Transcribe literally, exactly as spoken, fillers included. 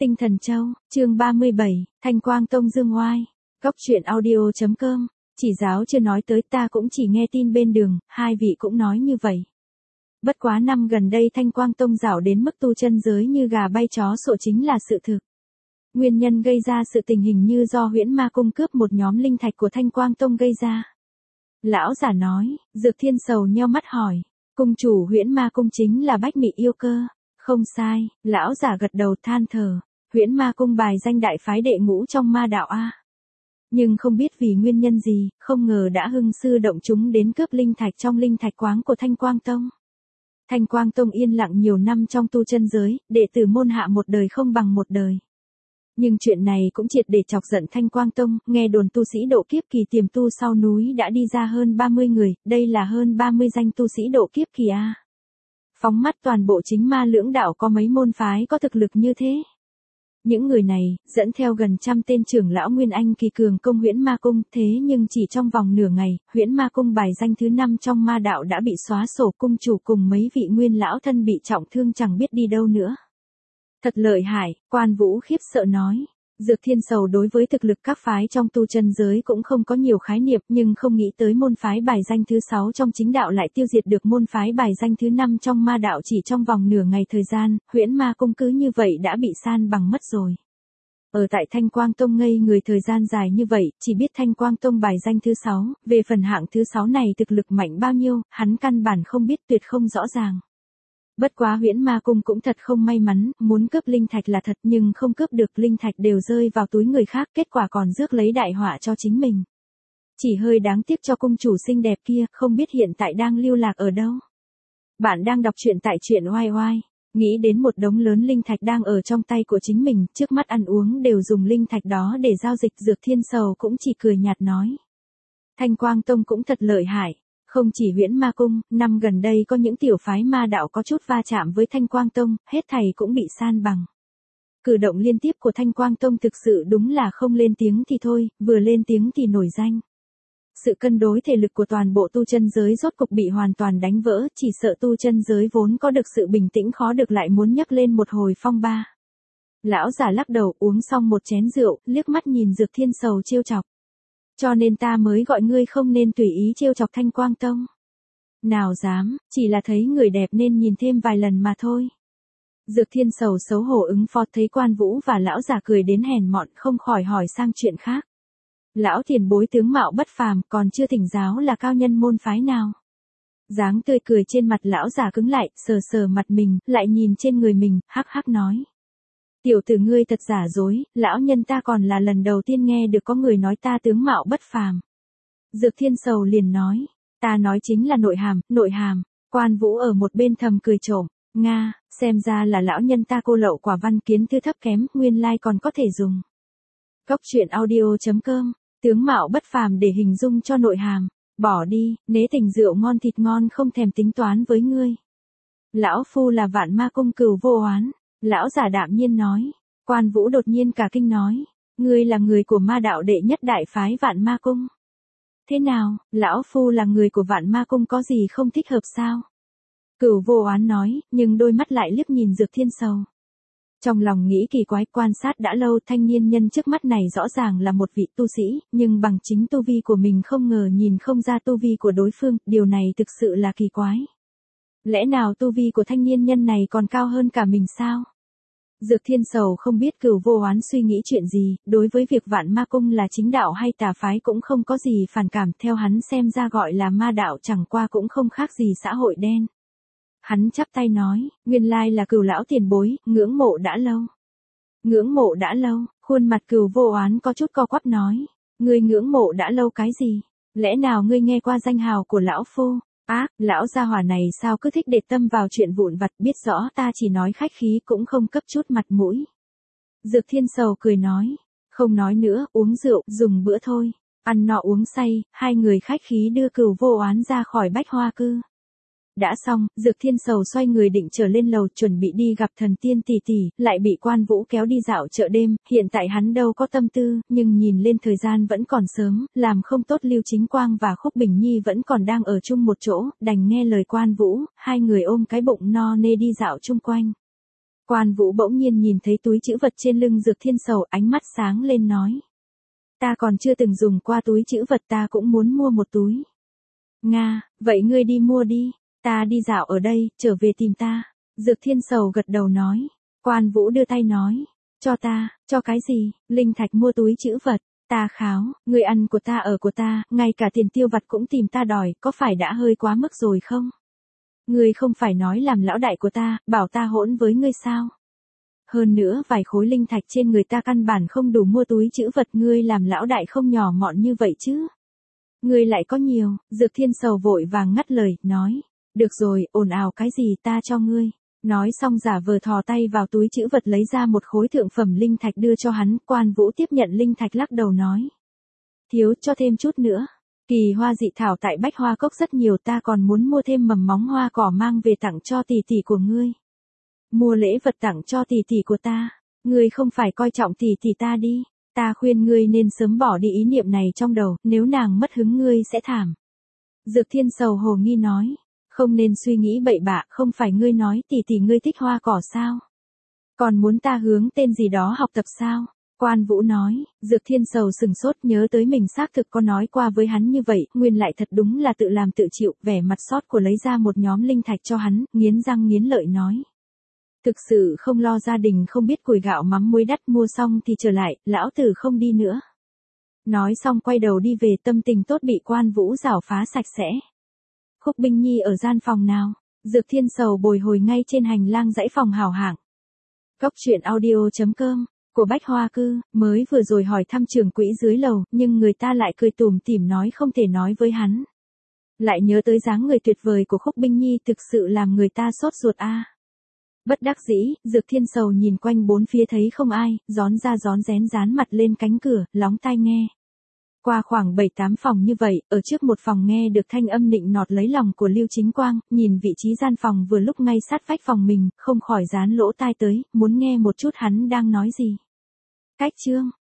Tinh Thần Châu, chương ba mươi bảy, Thanh Quang Tông dương oai. Góc truyện audio chấm com, chỉ giáo chưa nói tới, ta cũng chỉ nghe tin bên đường, hai vị cũng nói như vậy. Bất quá năm gần đây Thanh Quang Tông dạo đến mức tu chân giới như gà bay chó sộ chính là sự thực. Nguyên nhân gây ra sự tình hình như do Huyễn Ma Cung cướp một nhóm linh thạch của Thanh Quang Tông gây ra. Lão giả nói, Dược Thiên Sầu nheo mắt hỏi, cung chủ Huyễn Ma Cung chính là Bách Mị yêu cơ? Không sai, lão giả gật đầu than thở, Huyễn Ma Cung bài danh đại phái đệ ngũ trong ma đạo a. Nhưng không biết vì nguyên nhân gì, không ngờ đã hưng sư động chúng đến cướp linh thạch trong linh thạch quáng của Thanh Quang Tông. Thanh Quang Tông yên lặng nhiều năm trong tu chân giới, đệ tử môn hạ một đời không bằng một đời. Nhưng chuyện này cũng triệt để chọc giận Thanh Quang Tông, nghe đồn tu sĩ độ kiếp kỳ tiềm tu sau núi đã đi ra hơn ba mươi người, đây là hơn ba mươi danh tu sĩ độ kiếp kỳ a. Phóng mắt toàn bộ chính ma lưỡng đạo có mấy môn phái có thực lực như thế. Những người này, dẫn theo gần trăm tên trưởng lão Nguyên Anh kỳ cường công Huyễn Ma Cung, thế nhưng chỉ trong vòng nửa ngày, Huyễn Ma Cung bài danh thứ năm trong ma đạo đã bị xóa sổ, cung chủ cùng mấy vị nguyên lão thân bị trọng thương chẳng biết đi đâu nữa. Thật lợi hại, Quan Vũ khiếp sợ nói. Dược Thiên Sầu đối với thực lực các phái trong tu chân giới cũng không có nhiều khái niệm, nhưng không nghĩ tới môn phái bài danh thứ sáu trong chính đạo lại tiêu diệt được môn phái bài danh thứ năm trong ma đạo chỉ trong vòng nửa ngày thời gian, Huyễn Ma Cung cứ như vậy đã bị san bằng mất rồi. Ở tại Thanh Quang Tông ngây người thời gian dài như vậy, chỉ biết Thanh Quang Tông bài danh thứ sáu, về phần hạng thứ sáu này thực lực mạnh bao nhiêu, hắn căn bản không biết, tuyệt không rõ ràng. Bất quá Huyễn Ma Cung cũng thật không may mắn, muốn cướp linh thạch là thật nhưng không cướp được, linh thạch đều rơi vào túi người khác, kết quả còn rước lấy đại họa cho chính mình. Chỉ hơi đáng tiếc cho cung chủ xinh đẹp kia, không biết hiện tại đang lưu lạc ở đâu. Bạn đang đọc truyện tại truyện oai oai, nghĩ đến một đống lớn linh thạch đang ở trong tay của chính mình, trước mắt ăn uống đều dùng linh thạch đó để giao dịch, Dược Thiên Sầu cũng chỉ cười nhạt nói. Thanh Quang Tông cũng thật lợi hại. Không chỉ Huyễn Ma Cung, năm gần đây có những tiểu phái ma đạo có chút va chạm với Thanh Quang Tông, hết thảy cũng bị san bằng. Cử động liên tiếp của Thanh Quang Tông thực sự đúng là không lên tiếng thì thôi, vừa lên tiếng thì nổi danh. Sự cân đối thể lực của toàn bộ tu chân giới rốt cục bị hoàn toàn đánh vỡ, chỉ sợ tu chân giới vốn có được sự bình tĩnh khó được lại muốn nhấc lên một hồi phong ba. Lão giả lắc đầu uống xong một chén rượu, liếc mắt nhìn Dược Thiên Sầu trêu chọc. Cho nên ta mới gọi ngươi không nên tùy ý trêu chọc Thanh Quang Tông. Nào dám, chỉ là thấy người đẹp nên nhìn thêm vài lần mà thôi. Dược Thiên Sầu xấu hổ ứng phó, thấy Quan Vũ và lão già cười đến hèn mọn, không khỏi hỏi sang chuyện khác. Lão tiền bối tướng mạo bất phàm, còn chưa thỉnh giáo là cao nhân môn phái nào? Dáng tươi cười trên mặt lão già cứng lại, sờ sờ mặt mình, lại nhìn trên người mình, hắc hắc nói. Tiểu tử ngươi thật giả dối, lão nhân ta còn là lần đầu tiên nghe được có người nói ta tướng mạo bất phàm. Dược Thiên Sầu liền nói, ta nói chính là nội hàm, nội hàm. Quan Vũ ở một bên thầm cười trộm, nga, xem ra là lão nhân ta cô lậu quả văn kiến thư thấp kém, nguyên lai còn có thể dùng. Góc truyện audio chấm com, tướng mạo bất phàm để hình dung cho nội hàm, bỏ đi, nế tình rượu ngon thịt ngon không thèm tính toán với ngươi. Lão phu là Vạn Ma Cung cửu vô oán. Lão giả đạm nhiên nói. Quan Vũ đột nhiên cả kinh nói, ngươi là người của ma đạo đệ nhất đại phái Vạn Ma Cung. Thế nào, lão phu là người của Vạn Ma Cung có gì không thích hợp sao? Cửu vô oán nói, nhưng đôi mắt lại liếc nhìn Dược Thiên Sầu. Trong lòng nghĩ kỳ quái, quan sát đã lâu, thanh niên nhân trước mắt này rõ ràng là một vị tu sĩ, nhưng bằng chính tu vi của mình không ngờ nhìn không ra tu vi của đối phương, điều này thực sự là kỳ quái. Lẽ nào tu vi của thanh niên nhân này còn cao hơn cả mình sao? Dược Thiên Sầu không biết Cửu vô oán suy nghĩ chuyện gì, đối với việc Vạn Ma Cung là chính đạo hay tà phái cũng không có gì phản cảm, theo hắn xem ra gọi là ma đạo chẳng qua cũng không khác gì xã hội đen. Hắn chắp tay nói, nguyên lai là Cửu lão tiền bối, ngưỡng mộ đã lâu. Ngưỡng mộ đã lâu, khuôn mặt Cửu vô oán có chút co quắp nói, ngươi ngưỡng mộ đã lâu cái gì? Lẽ nào ngươi nghe qua danh hào của lão phu? Ác, à, lão gia hỏa này sao cứ thích để tâm vào chuyện vụn vặt, biết rõ ta chỉ nói khách khí cũng không cấp chút mặt mũi. Dược Thiên Sầu cười nói, không nói nữa, uống rượu, dùng bữa thôi. Ăn nọ uống say, hai người khách khí đưa Cửu vô oán ra khỏi Bách Hoa Cư. Đã xong, Dược Thiên Sầu xoay người định trở lên lầu chuẩn bị đi gặp thần tiên tỷ tỷ, lại bị Quan Vũ kéo đi dạo chợ đêm, hiện tại hắn đâu có tâm tư, nhưng nhìn lên thời gian vẫn còn sớm, làm không tốt Lưu Chính Quang và Khúc Bình Nhi vẫn còn đang ở chung một chỗ, đành nghe lời Quan Vũ, hai người ôm cái bụng no nê đi dạo chung quanh. Quan Vũ bỗng nhiên nhìn thấy túi trữ vật trên lưng Dược Thiên Sầu, ánh mắt sáng lên nói. Ta còn chưa từng dùng qua túi trữ vật, ta cũng muốn mua một túi. Nga, vậy ngươi đi mua đi, ta đi dạo ở đây, trở về tìm ta. Dược Thiên Sầu gật đầu nói. Quan Vũ đưa tay nói. Cho ta, cho cái gì? Linh thạch mua túi trữ vật. Ta kháo, ngươi ăn của ta ở của ta, ngay cả tiền tiêu vặt cũng tìm ta đòi, có phải đã hơi quá mức rồi không? Ngươi không phải nói làm lão đại của ta, bảo ta hỗn với ngươi sao? Hơn nữa vài khối linh thạch trên người ta căn bản không đủ mua túi trữ vật, ngươi làm lão đại không nhỏ mọn như vậy chứ? Ngươi lại có nhiều. Dược Thiên Sầu vội vàng ngắt lời, nói. Được rồi, ồn ào cái gì, ta cho ngươi. Nói xong giả vờ thò tay vào túi trữ vật lấy ra một khối thượng phẩm linh thạch đưa cho hắn. Quan Vũ tiếp nhận linh thạch lắc đầu nói. Thiếu, cho thêm chút nữa. Kỳ hoa dị thảo tại Bách Hoa Cốc rất nhiều, ta còn muốn mua thêm mầm móng hoa cỏ mang về tặng cho tỷ tỷ của ngươi. Mua lễ vật tặng cho tỷ tỷ của ta. Ngươi không phải coi trọng tỷ tỷ ta đi. Ta khuyên ngươi nên sớm bỏ đi ý niệm này trong đầu, nếu nàng mất hứng ngươi sẽ thảm. Dược Thiên Sầu hồ nghi nói. Không nên suy nghĩ bậy bạ, không phải ngươi nói tỷ tỷ ngươi thích hoa cỏ sao? Còn muốn ta hướng tên gì đó học tập sao? Quan Vũ nói. Dược Thiên Sầu sừng sốt, nhớ tới mình xác thực có nói qua với hắn như vậy, nguyên lại thật đúng là tự làm tự chịu, vẻ mặt sót của lấy ra một nhóm linh thạch cho hắn, nghiến răng nghiến lợi nói. Thực sự không lo gia đình không biết củi gạo mắm muối đắt, mua xong thì trở lại, lão tử không đi nữa. Nói xong quay đầu đi về, tâm tình tốt bị Quan Vũ rảo phá sạch sẽ. Khúc Binh Nhi ở gian phòng nào? Dược Thiên Sầu bồi hồi ngay trên hành lang dãy phòng hào hạng. Góc truyện audio chấm com của Bách Hoa Cư, mới vừa rồi hỏi thăm trưởng quỹ dưới lầu, nhưng người ta lại cười tủm tỉm nói không thể nói với hắn. Lại nhớ tới dáng người tuyệt vời của Khúc Binh Nhi, thực sự làm người ta sốt ruột a. À. Bất đắc dĩ, Dược Thiên Sầu nhìn quanh bốn phía thấy không ai, gión ra gión rén dán mặt lên cánh cửa, lóng tai nghe. Qua khoảng bảy tám phòng như vậy, ở trước một phòng nghe được thanh âm nịnh nọt lấy lòng của Lưu Chính Quang, nhìn vị trí gian phòng vừa lúc ngay sát vách phòng mình, không khỏi dán lỗ tai tới, muốn nghe một chút hắn đang nói gì. Cách chương